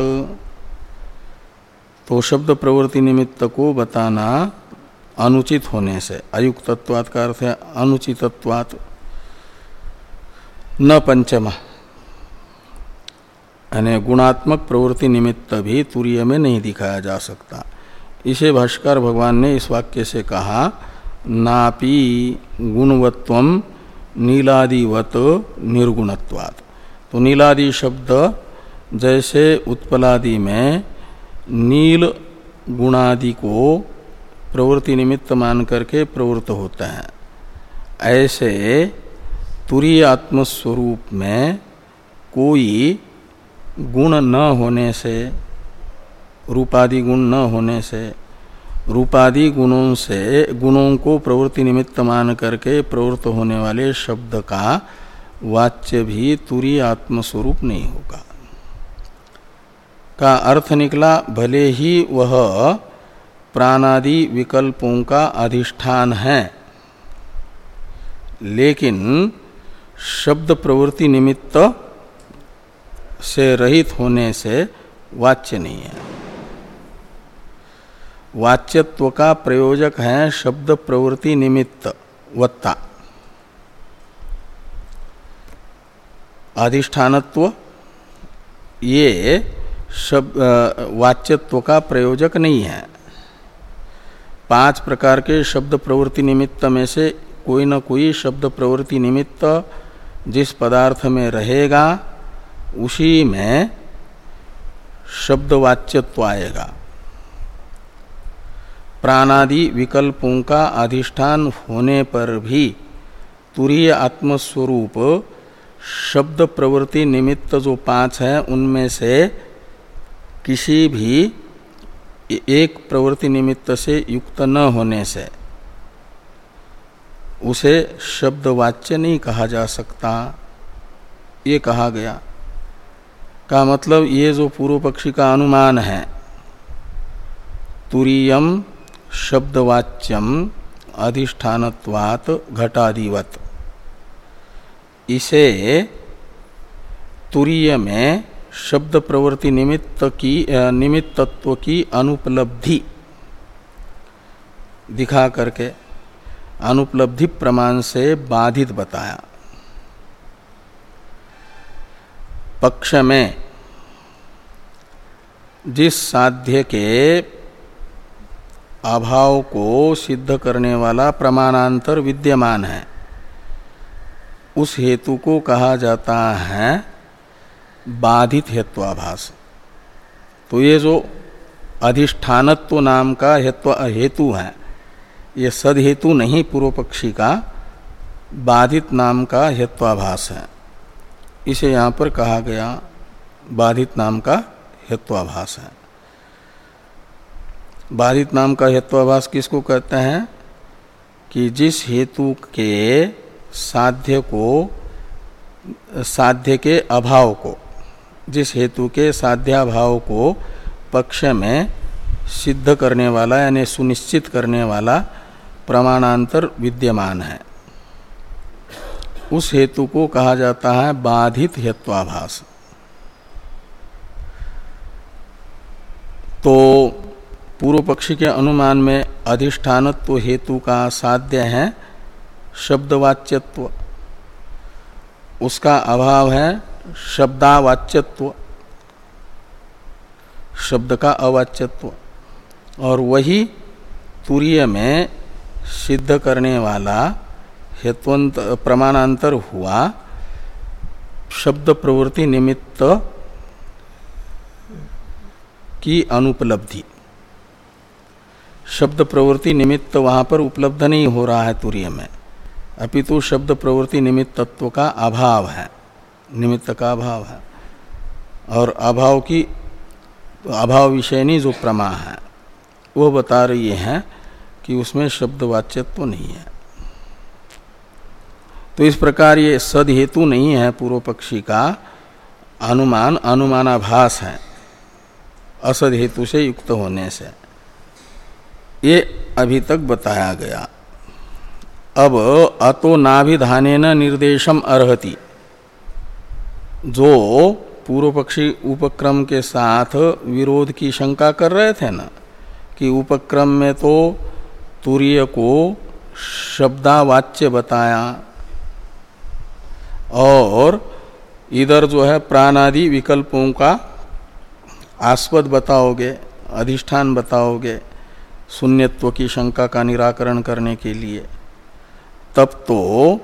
तो शब्द प्रवृत्ति निमित्त को बताना अनुचित होने से, अयुक्तत्वात् का अर्थ है अनुचितत्वात्। न पंचम यानी गुणात्मक प्रवृत्ति निमित्त भी तुरीय में नहीं दिखाया जा सकता। इसे भाष्कर भगवान ने इस वाक्य से कहा नापि गुणवत्वम नीलादिवत निर्गुणत्वात्। तो नीलादि शब्द जैसे उत्पलादि में नील गुणादि को प्रवृत्ति निमित्त मान करके प्रवृत्त होता है, ऐसे तुरीय आत्मस्वरूप में कोई गुण न होने से, रूपादि गुण न होने से, रूपादि गुणों से गुणों को प्रवृत्ति निमित्त मान करके प्रवृत्त होने वाले शब्द का वाच्य भी तुरीय आत्मस्वरूप नहीं होगा। का अर्थ निकला भले ही वह प्राणादि विकल्पों का अधिष्ठान है, लेकिन शब्द प्रवृत्ति निमित्त से रहित होने से वाच्य नहीं है। वाच्यत्व का प्रयोजक है शब्द प्रवृत्ति निमित्त वत्ता। अधिष्ठानत्व ये शब्द वाच्यत्व का प्रयोजक नहीं है। पांच प्रकार के शब्द प्रवृत्ति निमित्त में से कोई न कोई शब्द प्रवृत्ति निमित्त जिस पदार्थ में रहेगा उसी में शब्द वाच्यत्व आएगा। प्राणादि विकल्पों का अधिष्ठान होने पर भी तुरीय आत्मस्वरूप शब्द प्रवृत्ति निमित्त जो पांच है उनमें से किसी भी एक प्रवृत्ति निमित्त से युक्त न होने से उसे शब्द वाच्य नहीं कहा जा सकता। ये कहा गया। का मतलब ये जो पूर्व पक्षी का अनुमान है तुरीयम शब्दवाच्यम अधिष्ठानत्वात् घटादिवत, इसे तुरीय में शब्द प्रवृत्ति निमित्त की निमित्तत्व की अनुपलब्धि दिखा करके अनुपलब्धि प्रमाण से बाधित बताया। पक्ष में जिस साध्य के अभाव को सिद्ध करने वाला प्रमाणांतर विद्यमान है उस हेतु को कहा जाता है बाधित हेत्वाभास। तो ये जो अधिष्ठानत्व नाम का हेतु हेतु है, ये सद हेतु नहीं पूर्व पक्षी का, बाधित नाम का हेत्वाभास है। इसे यहाँ पर कहा गया बाधित नाम का हेत्वाभास है। बाधित नाम का हेत्वाभास किसको कहते हैं कि जिस हेतु के साध्य को साध्य के अभाव को जिस हेतु के साध्याभाव को पक्ष में सिद्ध करने वाला यानी सुनिश्चित करने वाला प्रमाणांतर विद्यमान है, उस हेतु को कहा जाता है बाधित हेत्वाभास। तो पूर्व पक्षी के अनुमान में अधिष्ठानत्व हेतु का साध्य है शब्दवाच्यत्व, उसका अभाव है शब्दावाच्यत्व, शब्द का अवाच्यत्व, और वही तुरीय में सिद्ध करने वाला हेत्वंत प्रमाणांतर हुआ शब्द प्रवृत्ति निमित्त की अनुपलब्धि। शब्द प्रवृत्ति निमित्त वहाँ पर उपलब्ध नहीं हो रहा है तुरीय में, अपितु शब्द प्रवृत्ति निमित्त तत्व का अभाव है, निमित्त का अभाव है। और अभाव की अभाव विषयनी जो प्रमा है वो बता रही है कि उसमें शब्द वाच्यत्व तो नहीं है। तो इस प्रकार ये सद हेतु नहीं है पूर्व पक्षी का अनुमान, अनुमानाभास है असद हेतु से युक्त होने से। ये अभी तक बताया गया। अब अतो नाभिधानेन निर्देशम अर्हति, जो पूर्व पक्षी उपक्रम के साथ विरोध की शंका कर रहे थे ना कि उपक्रम में तो तुरीय को शब्दावाच्य बताया और इधर जो है प्राणादि विकल्पों का आस्पद बताओगे, अधिष्ठान बताओगे शून्यत्व की शंका का निराकरण करने के लिए, तब तो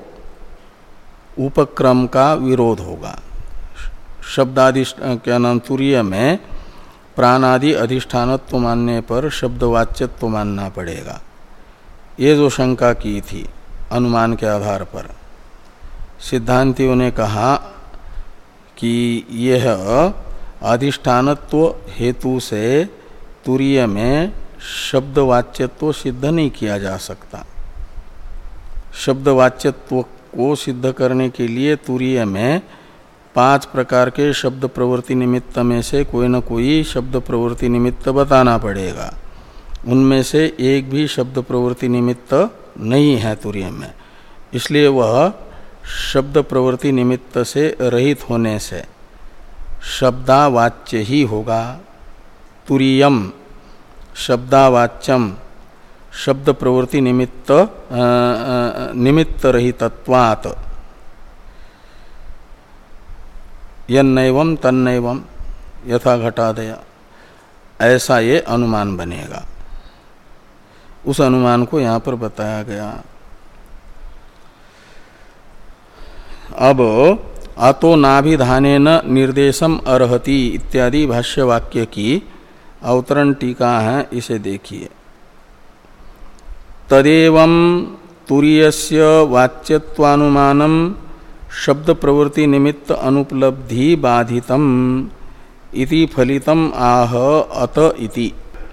उपक्रम का विरोध होगा। शब्दादि क्या नाम तुरीय में प्राणादि अधिष्ठानत्व मानने पर शब्दवाच्यत्व मानना पड़ेगा। ये जो शंका की थी अनुमान के आधार पर, सिद्धांतियों ने कहा कि यह अधिष्ठानत्व हेतु से तुरीय में शब्दवाच्यत्व सिद्ध नहीं किया जा सकता। शब्दवाच्यत्व को सिद्ध करने के लिए तुरीय में पांच प्रकार के शब्द प्रवृत्ति निमित्त में से कोई न कोई शब्द प्रवृत्ति निमित्त बताना पड़ेगा। उनमें से एक भी शब्द प्रवृत्ति निमित्त नहीं है तुरीय में, इसलिए वह शब्द प्रवृत्ति निमित्त से रहित होने से शब्दावाच्य ही होगा। तुरीयम शब्दावाच्यम शब्द प्रवृत्ति निमित्त निमित्त रहितत्वात् यन्नैवं तन्नैवं यथा घटादय, ऐसा ये अनुमान बनेगा। उस अनुमान को यहाँ पर बताया गया। अब अतो नाभिधानेन निर्देशम अर्हति इत्यादि भाष्य वाक्य की अवतरण टीका है, इसे देखिए। तदेवं तुरीयस्य वाच्यत्वानुमानम शब्द प्रवृत्ति निमित्त अनुपलब्धि बाधितम इति फलितम आह अत इति।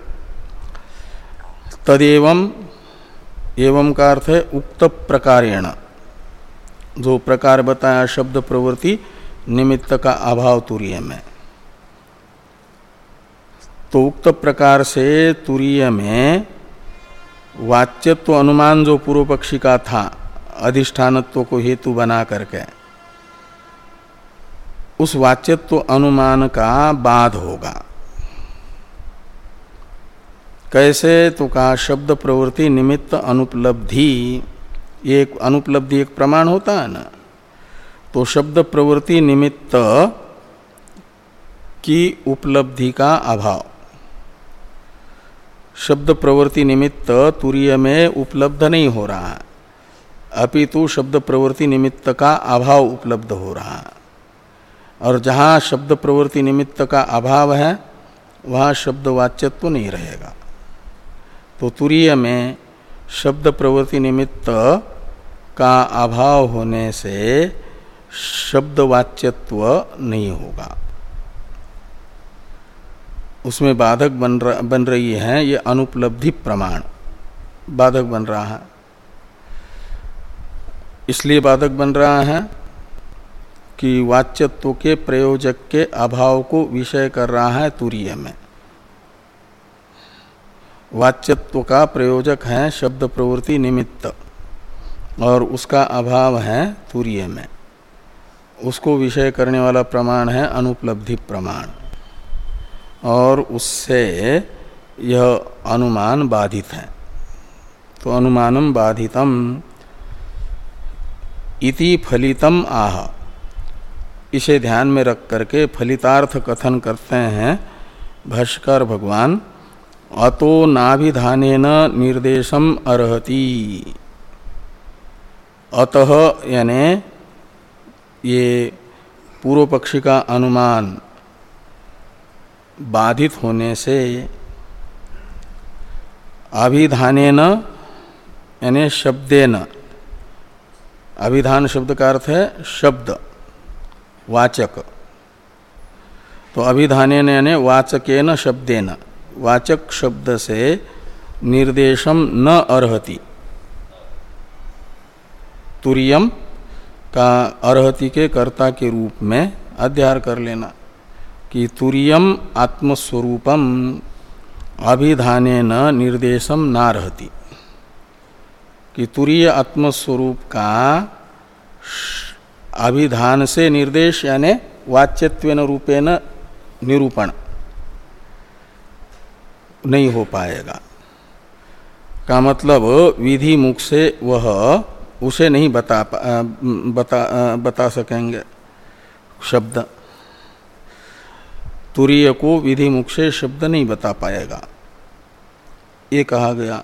तदेवं एवं का अर्थ है उक्त प्रकारेण, जो प्रकार बताया शब्द प्रवृत्ति निमित्त का अभाव तुरीय में, तो उक्त प्रकार से तुरीय में वाच्यत्व अनुमान जो पूर्व पक्षी का था अधिष्ठानत्व को हेतु बना करके, उस वाच्यत्व अनुमान का बाध होगा। कैसे? तो कहा शब्द प्रवृत्ति निमित्त अनुपलब्धि, एक अनुपलब्धि एक प्रमाण होता है ना, तो शब्द प्रवृत्ति निमित्त की उपलब्धि का अभाव। शब्द प्रवृत्ति निमित्त तुरीय में उपलब्ध नहीं हो रहा है, अपितु शब्द प्रवृत्ति निमित्त का अभाव उपलब्ध हो रहा है। और जहाँ शब्द प्रवृत्ति निमित्त का अभाव है वहाँ शब्द वाच्यत्व नहीं रहेगा। तो तुरीय में शब्द प्रवृत्ति निमित्त का अभाव होने से शब्द वाच्यत्व नहीं होगा, उसमें बाधक बन रहा बन रही है ये अनुपलब्धि प्रमाण बाधक बन रहा है। इसलिए बाधक बन रहा है कि वाच्यत्व के प्रयोजक के अभाव को विषय कर रहा है तुरीय में। वाच्यत्व का प्रयोजक है शब्द प्रवृत्ति निमित्त और उसका अभाव है तुरीय में। उसको विषय करने वाला प्रमाण है अनुपलब्धि प्रमाण, और उससे यह अनुमान बाधित है। तो अनुमानम बाधितम इति फलितम आह, इसे ध्यान में रख करके फलितार्थ कथन करते हैं भाष्यकार भगवान। अतो नाभिधानेन निर्देशम अर्हति, अतः यानी ये पूर्व पक्षी का अनुमान बाधित होने से, अभिधानेन यानी शब्देन, अभिधान शब्द का अर्थ है शब्द वाचक, तो अभिधानेन यानी वाचकेन शब्देन, वाचक शब्द से निर्देशम न अर्हति। तुरीयम का अर्हति के कर्ता के रूप में अध्यार कर लेना कि तुरीयम आत्मस्वरूपम अभिधानेन निर्देशम नारहति, कि तुरीय आत्मस्वरूप का अभिधान से निर्देश यानी वाच्यत्वेन रूपेण निरूपण नहीं हो पाएगा। का मतलब विधि मुख से वह उसे नहीं बता बता बता सकेंगे शब्द, तुरीय को विधि मुख से शब्द नहीं बता पाएगा, ये कहा गया।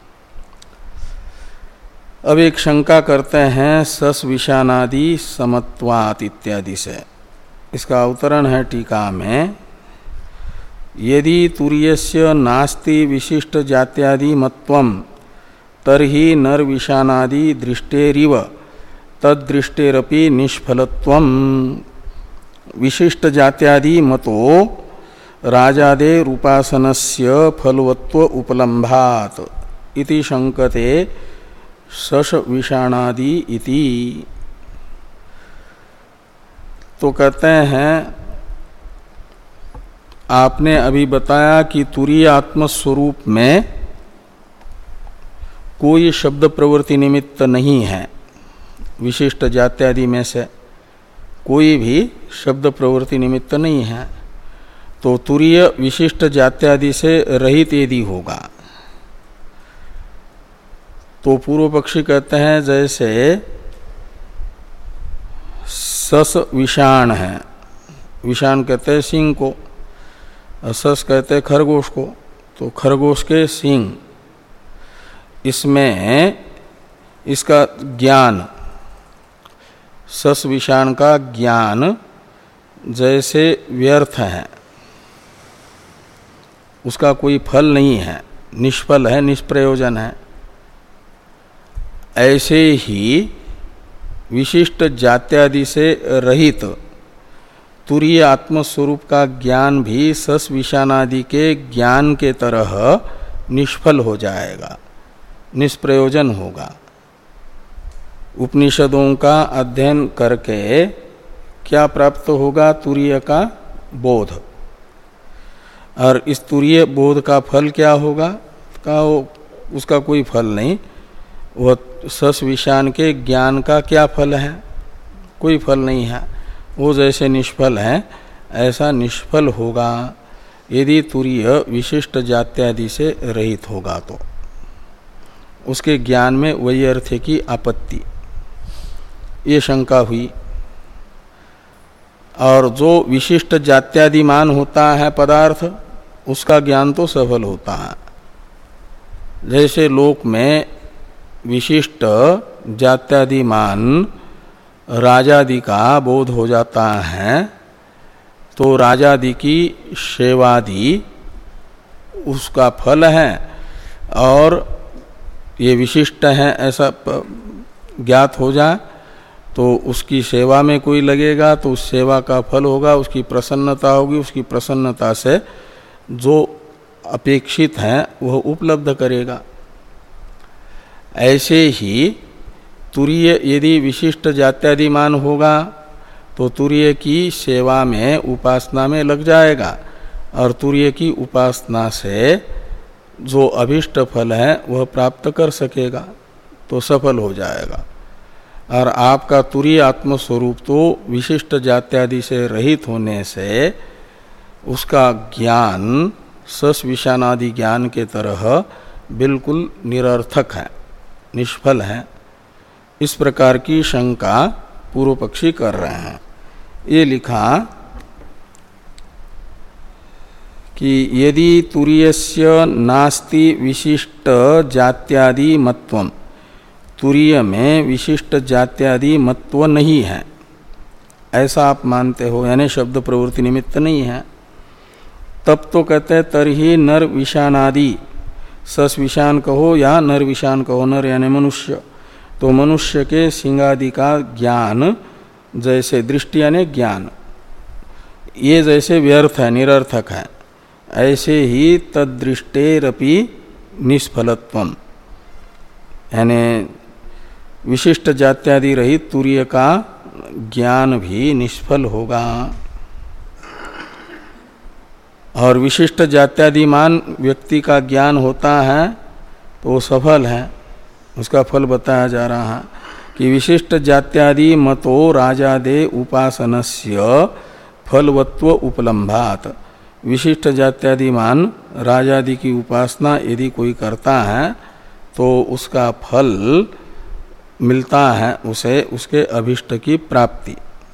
अब एक शंका करते हैं सस विषानादि समत्वात् इत्यादि से। इसका अवतरण है टीका में, यदि तुरीयस्य नास्ति विशिष्ट जात्यादि मत्वम तर्हि नर विषानादि दृष्टेरिव तदृष्टेरपि निष्फलत्वम विशिष्ट जात्यादि मतो राजादे रूपासनस्य फलवत्व उपलम्भात् इति शंकते सश विषाणादि इति। तो कहते हैं आपने अभी बताया कि तुरीय आत्मस्वरूप में कोई शब्द प्रवृत्ति निमित्त नहीं है, विशिष्ट जात्यादि में से कोई भी शब्द प्रवृत्ति निमित्त नहीं है, तो तुरीय विशिष्ट जात्यादि से रहित यदि होगा तो पूर्व पक्षी कहते हैं जैसे सस विषाण है, विषाण कहते हैं सिंह को, सस कहते हैं खरगोश को, तो खरगोश के सिंह, इसमें इसका ज्ञान, सस विषाण का ज्ञान जैसे व्यर्थ है, उसका कोई फल नहीं है, निष्फल है, निष्प्रयोजन है, ऐसे ही विशिष्ट जात्यादि से रहित तुरीय आत्मस्वरूप का ज्ञान भी सस विषाणादि के ज्ञान के तरह निष्फल हो जाएगा, निष्प्रयोजन होगा। उपनिषदों का अध्ययन करके क्या प्राप्त होगा? तुरीय का बोध, और इस तुरीय बोध का फल क्या होगा? का उसका कोई फल नहीं, वह सस विषाण के ज्ञान का क्या फल है? कोई फल नहीं है, वो जैसे निष्फल है ऐसा निष्फल होगा यदि तुरीय विशिष्ट जात्यादि से रहित होगा तो उसके ज्ञान में वैयर्थ्य की आपत्ति, ये शंका हुई। और जो विशिष्ट जात्यादिमान होता है पदार्थ, उसका ज्ञान तो सफल होता है। जैसे लोक में विशिष्ट जात्यादिमान राजादि का बोध हो जाता है, तो राजादि की सेवादि उसका फल है और ये विशिष्ट है ऐसा ज्ञात हो जाए तो उसकी सेवा में कोई लगेगा तो उस सेवा का फल होगा, उसकी प्रसन्नता होगी, उसकी प्रसन्नता से जो अपेक्षित है वह उपलब्ध करेगा। ऐसे ही तुरीय यदि विशिष्ट जात्यादिमान होगा तो तुरीय की सेवा में उपासना में लग जाएगा और तुरीय की उपासना से जो अभिष्ट फल है वह प्राप्त कर सकेगा, तो सफल हो जाएगा। और आपका तुरीय आत्मस्वरूप तो विशिष्ट जात्यादि से रहित होने से उसका ज्ञान सस विषानादि ज्ञान के तरह बिल्कुल निरर्थक है, निष्फल है। इस प्रकार की शंका पूर्व पक्षी कर रहे हैं। ये लिखा कि यदि तुरीयस्य नास्ति विशिष्ट जात्यादि मत्वम, तुरीय में विशिष्ट जात्यादि मत्व नहीं है ऐसा आप मानते हो, यानी शब्द प्रवृत्ति निमित्त नहीं है, तब तो कहते हैं तरही नर विषानादि, सस विषान कहो या नर विषान कहो, नर यानी मनुष्य, तो मनुष्य के सिंगादि का ज्ञान जैसे दृष्टि यानी ज्ञान ये जैसे व्यर्थ है, निरर्थक है, ऐसे ही तदृष्टेरपि निष्फलत्वम, यानी विशिष्ट जात्यादि रहित तुरीय का ज्ञान भी निष्फल होगा। और विशिष्ट जात्यादिमान व्यक्ति का ज्ञान होता है तो वो सफल है, उसका फल बताया जा रहा है कि विशिष्ट जात्यादि मतो राजादे उपासनस्य फलवत्व उपलम्भात, विशिष्ट जात्यादिमान राजादि की उपासना यदि कोई करता है तो उसका फल मिलता है उसे, उसके अभिष्ट की प्राप्ति।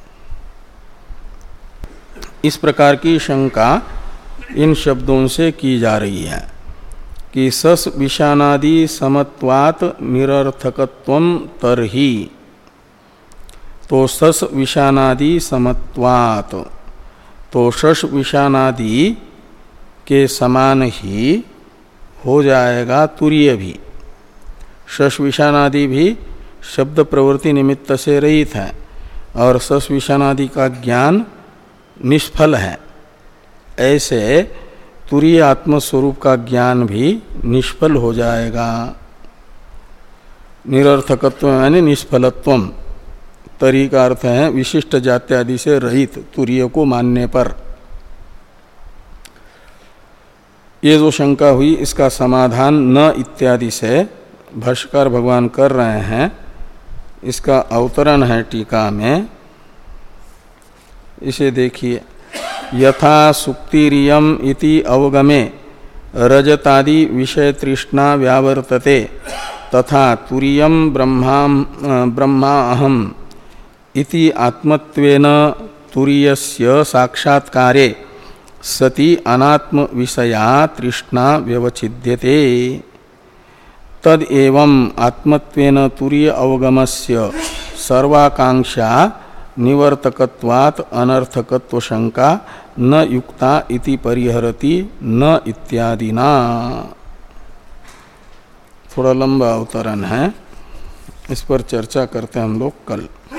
इस प्रकार की शंका इन शब्दों से की जा रही है कि सस विषानादि समत्वात् निरर्थकत्वम तरहि, तो सस विषानादि समत्वात्, तो शश विषानादि के समान ही हो जाएगा तुरीय भी। शश विषानादि भी शब्द प्रवृत्ति निमित्त से रहित है और सस विषानादि का ज्ञान निष्फल है, ऐसे तुरीय आत्मस्वरूप का ज्ञान भी निष्फल हो जाएगा। निरर्थकत्व यानी निष्फलत्वम, तरी का अर्थ है विशिष्ट जात्यादि से रहित तुरीय को मानने पर। ये जो शंका हुई इसका समाधान न इत्यादि से भाष्यकार भगवान कर रहे हैं। इसका अवतरण है टीका में, इसे देखिए। यथा सुक्तिरियम इति अवगमे रजतादि विषय तृष्णा व्यावर्तते तथा तुरीयम ब्रह्मा ब्रह्मा अहम इति आत्मत्वेन तुरीयस्य साक्षात्कारे सति अनात्म विषया तृष्णा व्यवच्छिद्यते। तद एवं आत्मत्वेन तुरीय अवगमस्य सर्वाकांक्षा निवर्तकत्वात् अनर्थकत्व शंका न युक्ता इति परिहरति न इत्यादिना। थोड़ा लंबा अवतरण है, इस पर चर्चा करते हैं हम लोग कल।